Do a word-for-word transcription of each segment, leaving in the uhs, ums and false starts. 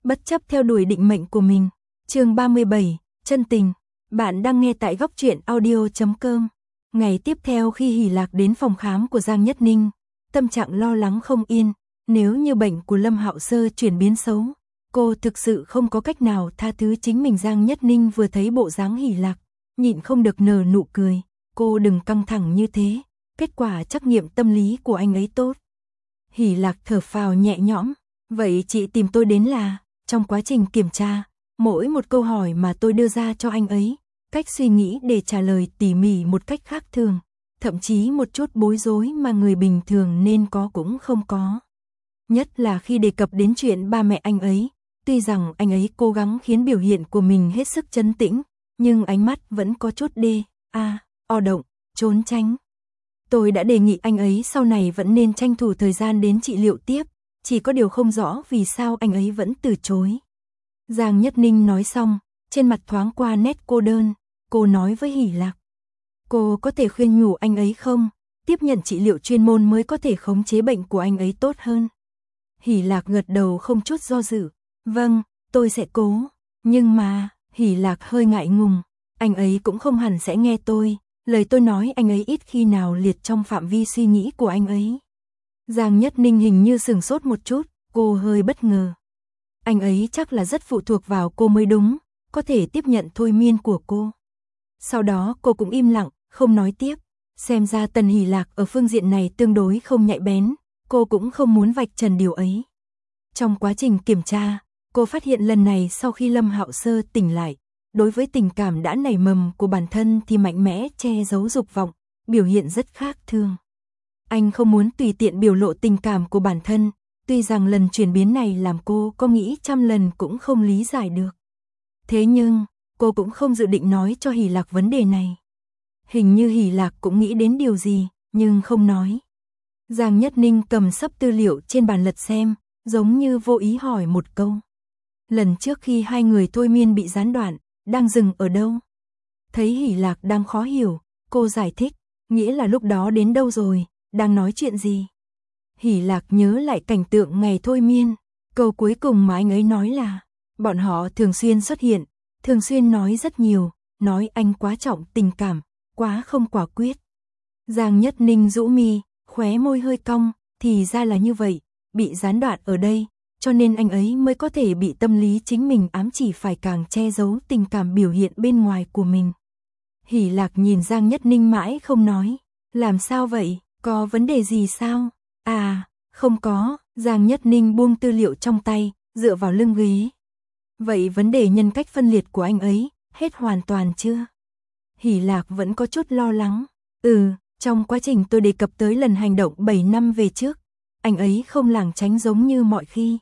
bất chấp theo đuổi định mệnh của mình. Chương ba mươi bảy, chân tình. Bạn đang nghe tại góc truyện audio chấm com. Ngày tiếp theo khi Hỷ Lạc đến phòng khám của Giang Nhất Ninh, tâm trạng lo lắng không yên, nếu như bệnh của Lâm Hạo Sơ chuyển biến xấu, cô thực sự không có cách nào tha thứ chính mình. Giang Nhất Ninh vừa thấy bộ dáng Hỷ Lạc, nhịn không được nở nụ cười, cô đừng căng thẳng như thế, kết quả trắc nghiệm tâm lý của anh ấy tốt. Hỷ Lạc thở phào nhẹ nhõm, vậy chị tìm tôi đến là, trong quá trình kiểm tra, mỗi một câu hỏi mà tôi đưa ra cho anh ấy, cách suy nghĩ để trả lời tỉ mỉ một cách khác thường, thậm chí một chút bối rối mà người bình thường nên có cũng không có. Nhất là khi đề cập đến chuyện ba mẹ anh ấy, tuy rằng anh ấy cố gắng khiến biểu hiện của mình hết sức trấn tĩnh, nhưng ánh mắt vẫn có chút đê, a, o động, trốn tránh. Tôi đã đề nghị anh ấy sau này vẫn nên tranh thủ thời gian đến trị liệu tiếp, chỉ có điều không rõ vì sao anh ấy vẫn từ chối. Giang Nhất Ninh nói xong, trên mặt thoáng qua nét cô đơn, cô nói với Hỷ Lạc. Cô có thể khuyên nhủ anh ấy không? Tiếp nhận trị liệu chuyên môn mới có thể khống chế bệnh của anh ấy tốt hơn. Hỷ Lạc gật đầu không chút do dự. Vâng, tôi sẽ cố. Nhưng mà, Hỷ Lạc hơi ngại ngùng. Anh ấy cũng không hẳn sẽ nghe tôi. Lời tôi nói anh ấy ít khi nào liệt trong phạm vi suy nghĩ của anh ấy. Giang Nhất Ninh hình như sửng sốt một chút, cô hơi bất ngờ. Anh ấy chắc là rất phụ thuộc vào cô mới đúng, có thể tiếp nhận thôi miên của cô. Sau đó cô cũng im lặng, không nói tiếp. Xem ra Tần Hỷ Lạc ở phương diện này tương đối không nhạy bén, cô cũng không muốn vạch trần điều ấy. Trong quá trình kiểm tra, cô phát hiện lần này sau khi Lâm Hạo Sơ tỉnh lại, đối với tình cảm đã nảy mầm của bản thân thì mạnh mẽ che giấu dục vọng, biểu hiện rất khác thường. Anh không muốn tùy tiện biểu lộ tình cảm của bản thân, tuy rằng lần chuyển biến này làm cô có nghĩ trăm lần cũng không lý giải được. Thế nhưng, cô cũng không dự định nói cho Hỷ Lạc vấn đề này. Hình như Hỷ Lạc cũng nghĩ đến điều gì, nhưng không nói. Giang Nhất Ninh cầm sấp tư liệu trên bàn lật xem, giống như vô ý hỏi một câu. Lần trước khi hai người thôi miên bị gián đoạn, đang dừng ở đâu? Thấy Hỷ Lạc đang khó hiểu, cô giải thích, nghĩa là lúc đó đến đâu rồi, đang nói chuyện gì? Hỷ Lạc nhớ lại cảnh tượng ngày thôi miên, câu cuối cùng mà anh ấy nói là, bọn họ thường xuyên xuất hiện, thường xuyên nói rất nhiều, nói anh quá trọng tình cảm, quá không quả quyết. Giang Nhất Ninh rũ mi, khóe môi hơi cong, thì ra là như vậy, bị gián đoạn ở đây, cho nên anh ấy mới có thể bị tâm lý chính mình ám chỉ phải càng che giấu tình cảm biểu hiện bên ngoài của mình. Hỷ Lạc nhìn Giang Nhất Ninh mãi không nói, làm sao vậy, có vấn đề gì sao? À, không có, Giang Nhất Ninh buông tư liệu trong tay, dựa vào lưng ghế. Vậy vấn đề nhân cách phân liệt của anh ấy, hết hoàn toàn chưa? Hỷ Lạc vẫn có chút lo lắng. Ừ, trong quá trình tôi đề cập tới lần hành động bảy năm về trước, anh ấy không lảng tránh giống như mọi khi.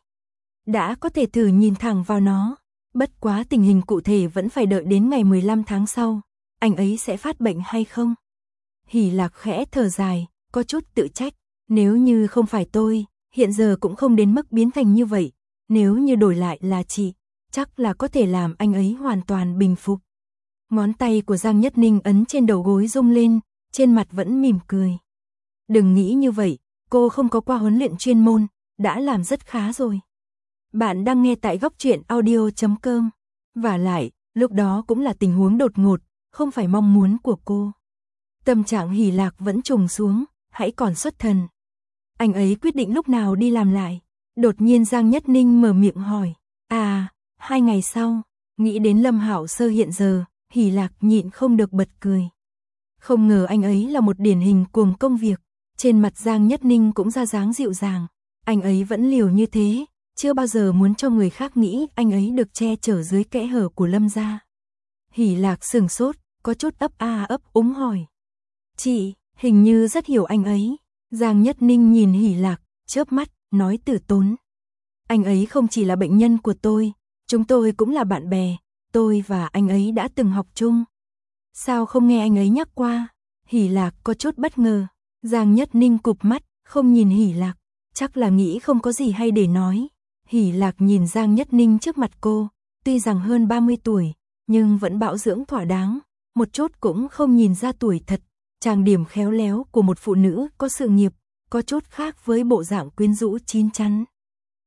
Đã có thể thử nhìn thẳng vào nó, bất quá tình hình cụ thể vẫn phải đợi đến ngày mười lăm tháng sau, anh ấy sẽ phát bệnh hay không? Hỷ Lạc khẽ thở dài, có chút tự trách, nếu như không phải tôi, hiện giờ cũng không đến mức biến thành như vậy, nếu như đổi lại là chị, chắc là có thể làm anh ấy hoàn toàn bình phục. Ngón tay của Giang Nhất Ninh ấn trên đầu gối rung lên, trên mặt vẫn mỉm cười. Đừng nghĩ như vậy, cô không có qua huấn luyện chuyên môn, đã làm rất khá rồi. Bạn đang nghe tại góc truyện audio chấm com. Và lại, lúc đó cũng là tình huống đột ngột, không phải mong muốn của cô. Tâm trạng Hỷ Lạc vẫn trùng xuống, hãy còn xuất thần. Anh ấy quyết định lúc nào đi làm lại. Đột nhiên Giang Nhất Ninh mở miệng hỏi. À, hai ngày sau, nghĩ đến Lâm Hạo Sơ hiện giờ, Hỷ Lạc nhịn không được bật cười. Không ngờ anh ấy là một điển hình cuồng công việc. Trên mặt Giang Nhất Ninh cũng ra dáng dịu dàng. Anh ấy vẫn liều như thế, chưa bao giờ muốn cho người khác nghĩ anh ấy được che chở dưới kẽ hở của Lâm gia. Hỷ Lạc sừng sốt, có chút ấp a ấp úng hỏi. Chị, hình như rất hiểu anh ấy. Giang Nhất Ninh nhìn Hỷ Lạc, chớp mắt, nói từ tốn. Anh ấy không chỉ là bệnh nhân của tôi, chúng tôi cũng là bạn bè, tôi và anh ấy đã từng học chung. Sao không nghe anh ấy nhắc qua? Hỷ Lạc có chút bất ngờ. Giang Nhất Ninh cụp mắt, không nhìn Hỷ Lạc, chắc là nghĩ không có gì hay để nói. Hỷ Lạc nhìn Giang Nhất Ninh trước mặt cô, tuy rằng hơn ba mươi tuổi, nhưng vẫn bảo dưỡng thỏa đáng, một chút cũng không nhìn ra tuổi thật, trang điểm khéo léo của một phụ nữ có sự nghiệp, có chút khác với bộ dạng quyến rũ chín chắn.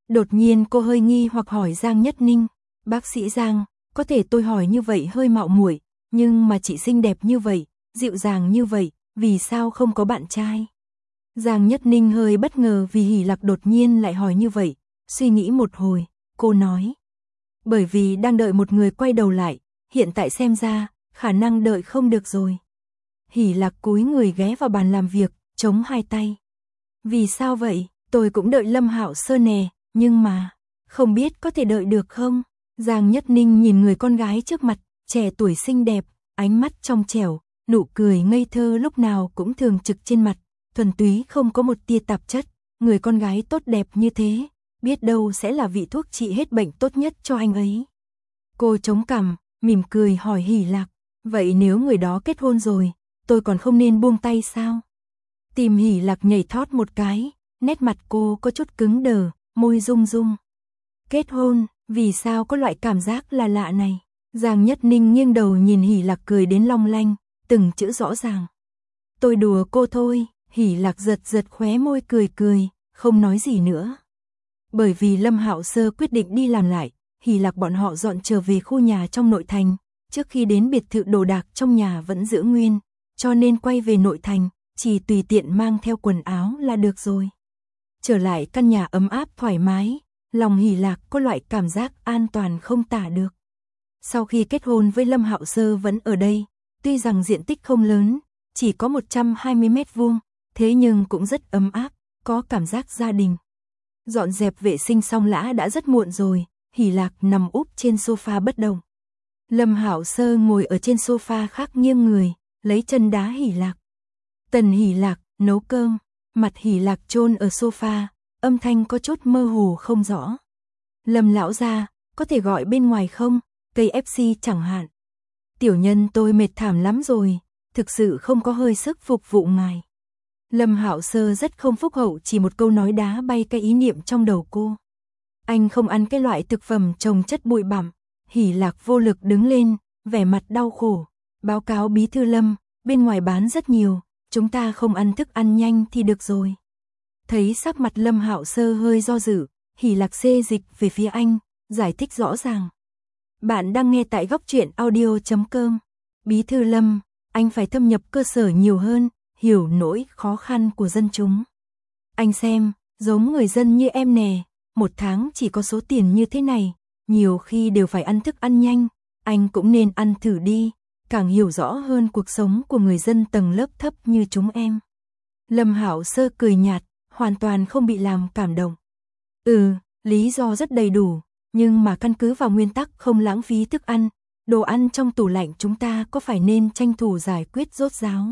Đột nhiên cô hơi nghi hoặc hỏi Giang Nhất Ninh, bác sĩ Giang, có thể tôi hỏi như vậy hơi mạo muội, nhưng mà chị xinh đẹp như vậy, dịu dàng như vậy, vì sao không có bạn trai? Giang Nhất Ninh hơi bất ngờ vì Hỷ Lạc đột nhiên lại hỏi như vậy, suy nghĩ một hồi, cô nói. Bởi vì đang đợi một người quay đầu lại, hiện tại xem ra, khả năng đợi không được rồi. Hỷ Lạc cúi người ghé vào bàn làm việc, chống hai tay. Vì sao vậy? Tôi cũng đợi Lâm Hạo Sơ nè, nhưng mà, không biết có thể đợi được không? Giang Nhất Ninh nhìn người con gái trước mặt, trẻ tuổi xinh đẹp, ánh mắt trong trẻo, nụ cười ngây thơ lúc nào cũng thường trực trên mặt, thuần túy không có một tia tạp chất, người con gái tốt đẹp như thế, biết đâu sẽ là vị thuốc trị hết bệnh tốt nhất cho anh ấy. Cô chống cằm, mỉm cười hỏi Hỷ Lạc, vậy nếu người đó kết hôn rồi, tôi còn không nên buông tay sao? Tim Hỷ Lạc nhảy thót một cái, nét mặt cô có chút cứng đờ, môi rung rung. Kết hôn, vì sao có loại cảm giác là lạ này? Giang Nhất Ninh nghiêng đầu nhìn Hỷ Lạc cười đến long lanh, từng chữ rõ ràng. Tôi đùa cô thôi, Hỷ Lạc giật giật khóe môi cười cười, không nói gì nữa. Bởi vì Lâm Hạo Sơ quyết định đi làm lại, Hỷ Lạc bọn họ dọn trở về khu nhà trong nội thành, trước khi đến biệt thự đồ đạc trong nhà vẫn giữ nguyên, cho nên quay về nội thành, chỉ tùy tiện mang theo quần áo là được rồi. Trở lại căn nhà ấm áp thoải mái, lòng Hỷ Lạc có loại cảm giác an toàn không tả được. Sau khi kết hôn với Lâm Hạo Sơ vẫn ở đây, tuy rằng diện tích không lớn, chỉ có một trăm hai mươi mét vuông, thế nhưng cũng rất ấm áp, có cảm giác gia đình. Dọn dẹp vệ sinh xong lã đã rất muộn rồi, Hỷ Lạc nằm úp trên sofa bất động. Lâm Hạo Sơ ngồi ở trên sofa khác nghiêng người, lấy chân đá Hỷ Lạc. Tần Hỷ Lạc nấu cơm, mặt Hỷ Lạc chôn ở sofa, âm thanh có chút mơ hồ không rõ. Lâm lão gia, có thể gọi bên ngoài không, cây ép xê chẳng hạn. Tiểu nhân tôi mệt thảm lắm rồi, thực sự không có hơi sức phục vụ ngài. Lâm Hạo Sơ rất không phúc hậu, chỉ một câu nói đá bay cái ý niệm trong đầu cô. Anh không ăn cái loại thực phẩm trồng chất bụi bặm. Hỷ Lạc vô lực đứng lên, vẻ mặt đau khổ. Báo cáo bí thư Lâm, bên ngoài bán rất nhiều, chúng ta không ăn thức ăn nhanh thì được rồi. Thấy sắc mặt Lâm Hạo Sơ hơi do dự, Hỷ Lạc xê dịch về phía anh, giải thích rõ ràng. Bạn đang nghe tại góc truyện audio chấm com. Bí thư Lâm, anh phải thâm nhập cơ sở nhiều hơn, hiểu nỗi khó khăn của dân chúng. Anh xem, giống người dân như em nè, một tháng chỉ có số tiền như thế này, nhiều khi đều phải ăn thức ăn nhanh, anh cũng nên ăn thử đi, càng hiểu rõ hơn cuộc sống của người dân tầng lớp thấp như chúng em. Lâm Hạo Sơ cười nhạt, hoàn toàn không bị làm cảm động. Ừ, lý do rất đầy đủ, nhưng mà căn cứ vào nguyên tắc không lãng phí thức ăn, đồ ăn trong tủ lạnh chúng ta có phải nên tranh thủ giải quyết rốt ráo.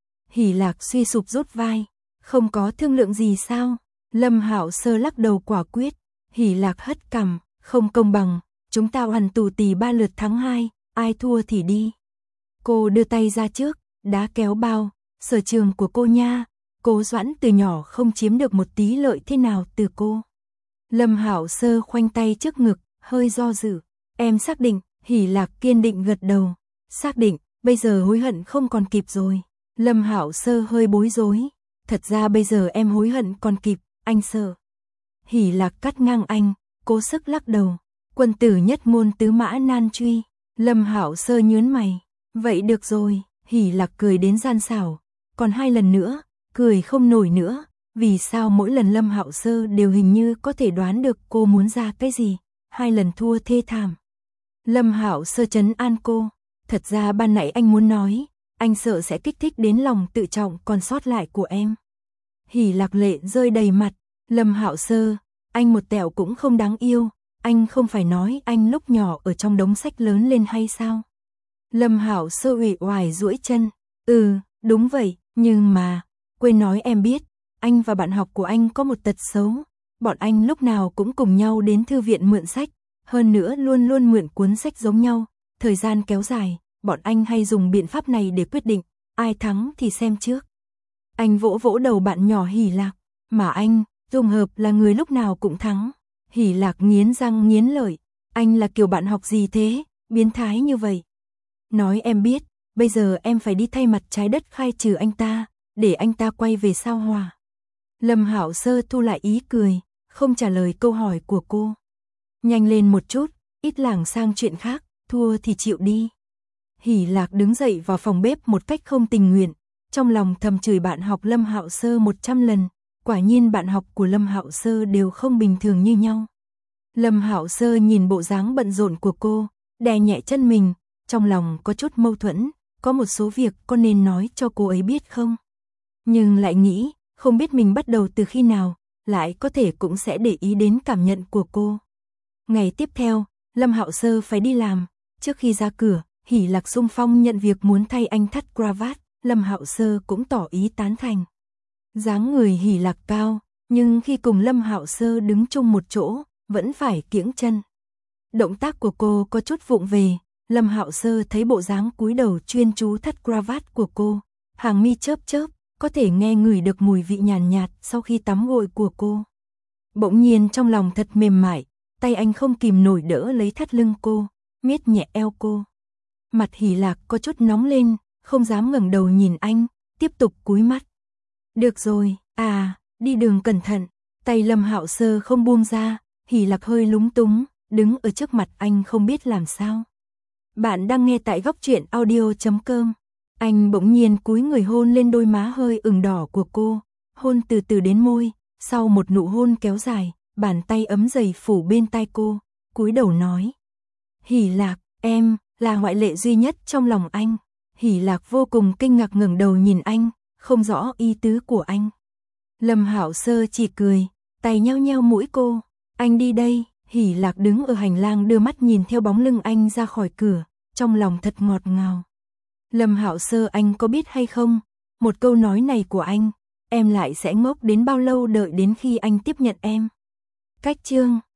Hỷ Lạc suy sụp rút vai, không có thương lượng gì sao? Lâm Hạo Sơ lắc đầu quả quyết. Hỷ Lạc hất cằm, không công bằng, chúng ta hoàn tù tì ba lượt thắng hai, ai thua thì đi. Cô đưa tay ra trước, đá kéo bao, sở trường của cô nha, Cố Doãn từ nhỏ không chiếm được một tí lợi thế nào từ cô. Lâm Hạo Sơ khoanh tay trước ngực, hơi do dự, em xác định, Hỷ Lạc kiên định gật đầu, xác định, bây giờ hối hận không còn kịp rồi. Lâm Hạo Sơ hơi bối rối, thật ra bây giờ em hối hận còn kịp, anh sợ. Hỷ Lạc cắt ngang anh, cố sức lắc đầu, quân tử nhất ngôn tứ mã nan truy. Lâm Hạo Sơ nhướng mày, vậy được rồi. Hỷ Lạc cười đến gian xảo, còn hai lần nữa, cười không nổi nữa, vì sao mỗi lần Lâm Hạo Sơ đều hình như có thể đoán được cô muốn ra cái gì, hai lần thua thê thảm. Lâm Hạo Sơ trấn an cô, thật ra ban nãy anh muốn nói, anh sợ sẽ kích thích đến lòng tự trọng còn sót lại của em. Hỷ Lạc lệ rơi đầy mặt, Lâm Hạo Sơ, anh một tẹo cũng không đáng yêu, anh không phải nói anh lúc nhỏ ở trong đống sách lớn lên hay sao? Lâm Hạo Sơ uể oải duỗi chân, ừ, đúng vậy, nhưng mà, quên nói em biết, anh và bạn học của anh có một tật xấu, bọn anh lúc nào cũng cùng nhau đến thư viện mượn sách, hơn nữa luôn luôn mượn cuốn sách giống nhau, thời gian kéo dài, bọn anh hay dùng biện pháp này để quyết định, ai thắng thì xem trước. Anh vỗ vỗ đầu bạn nhỏ Hỷ Lạc, mà anh, trùng hợp là người lúc nào cũng thắng. Hỷ Lạc nghiến răng nghiến lợi, anh là kiểu bạn học gì thế, biến thái như vậy. Nói em biết, bây giờ em phải đi thay mặt trái đất khai trừ anh ta, để anh ta quay về sao Hỏa. Lâm Hạo Sơ thu lại ý cười, không trả lời câu hỏi của cô. Nhanh lên một chút, ít lảng sang chuyện khác, thua thì chịu đi. Hỷ Lạc đứng dậy vào phòng bếp một cách không tình nguyện, trong lòng thầm chửi bạn học Lâm Hạo Sơ một trăm lần, quả nhiên bạn học của Lâm Hạo Sơ đều không bình thường như nhau. Lâm Hạo Sơ nhìn bộ dáng bận rộn của cô, đè nhẹ chân mình, trong lòng có chút mâu thuẫn, có một số việc có nên nói cho cô ấy biết không? Nhưng lại nghĩ, không biết mình bắt đầu từ khi nào, lại có thể cũng sẽ để ý đến cảm nhận của cô. Ngày tiếp theo, Lâm Hạo Sơ phải đi làm, trước khi ra cửa, Hỷ Lạc xung phong nhận việc muốn thay anh thắt cravat, Lâm Hạo Sơ cũng tỏ ý tán thành. Dáng người Hỷ Lạc cao, nhưng khi cùng Lâm Hạo Sơ đứng chung một chỗ, vẫn phải kiễng chân. Động tác của cô có chút vụng về, Lâm Hạo Sơ thấy bộ dáng cúi đầu chuyên chú thắt cravat của cô, hàng mi chớp chớp, có thể nghe ngửi được mùi vị nhàn nhạt, nhạt sau khi tắm gội của cô. Bỗng nhiên trong lòng thật mềm mại, tay anh không kìm nổi đỡ lấy thắt lưng cô, miết nhẹ eo cô. Mặt Hỷ Lạc có chút nóng lên, không dám ngẩng đầu nhìn anh, tiếp tục cúi mắt. Được rồi, à, đi đường cẩn thận. Tay Lâm Hạo Sơ không buông ra, Hỷ Lạc hơi lúng túng, đứng ở trước mặt anh không biết làm sao. Bạn đang nghe tại góc truyện audio chấm com. Anh bỗng nhiên cúi người hôn lên đôi má hơi ửng đỏ của cô, hôn từ từ đến môi, sau một nụ hôn kéo dài, bàn tay ấm dày phủ bên tai cô, cúi đầu nói. Hỷ Lạc, em là ngoại lệ duy nhất trong lòng anh. Hỷ Lạc vô cùng kinh ngạc ngẩng đầu nhìn anh, không rõ ý tứ của anh. Lâm Hạo Sơ chỉ cười, tay nheo nheo mũi cô. Anh đi đây. Hỷ Lạc đứng ở hành lang đưa mắt nhìn theo bóng lưng anh ra khỏi cửa, trong lòng thật ngọt ngào. Lâm Hạo Sơ, anh có biết hay không, một câu nói này của anh, em lại sẽ ngốc đến bao lâu đợi đến khi anh tiếp nhận em. Cách chương